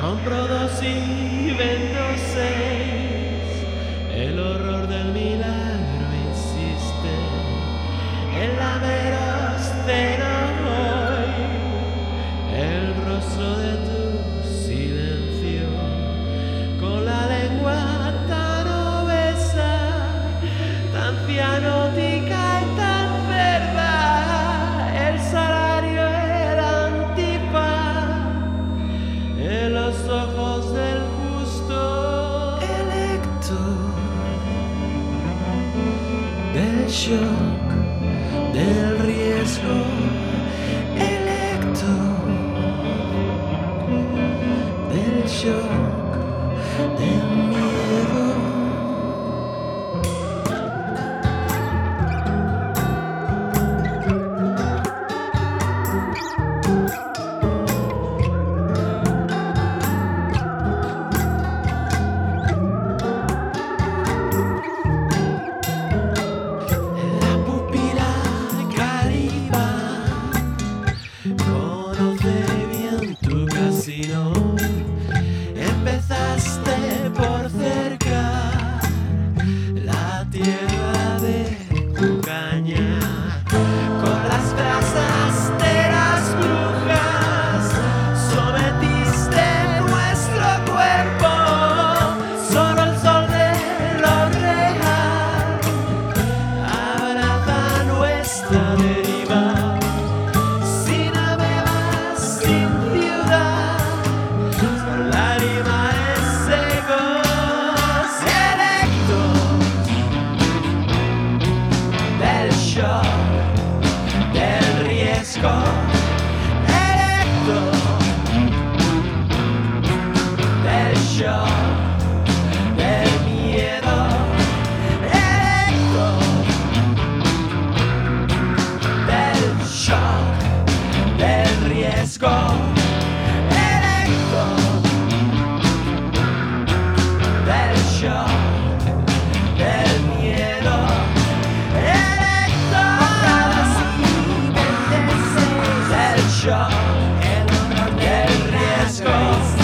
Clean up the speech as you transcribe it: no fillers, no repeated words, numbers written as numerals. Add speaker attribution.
Speaker 1: Compro dos y vendo seis. El horror del milagro insiste en la veroscena hoy. El rostro de tu silencio con la lengua tan obesa, tan cianótica y tan verdad. El salario, el antifaz en los ojos del justo electo, del shock, del riesgo electo, del shock, del miedo. Conoce bien tu casino. Empezaste por cercar la tierra de tu caña con las brasas de las brujas. Sometiste nuestro cuerpo, solo el sol de lo real abraza nuestra deriva. Del riesgo electo, del shock, del miedo electo, del shock, del riesgo electo, del shock, del miedo. El horror del riesgo.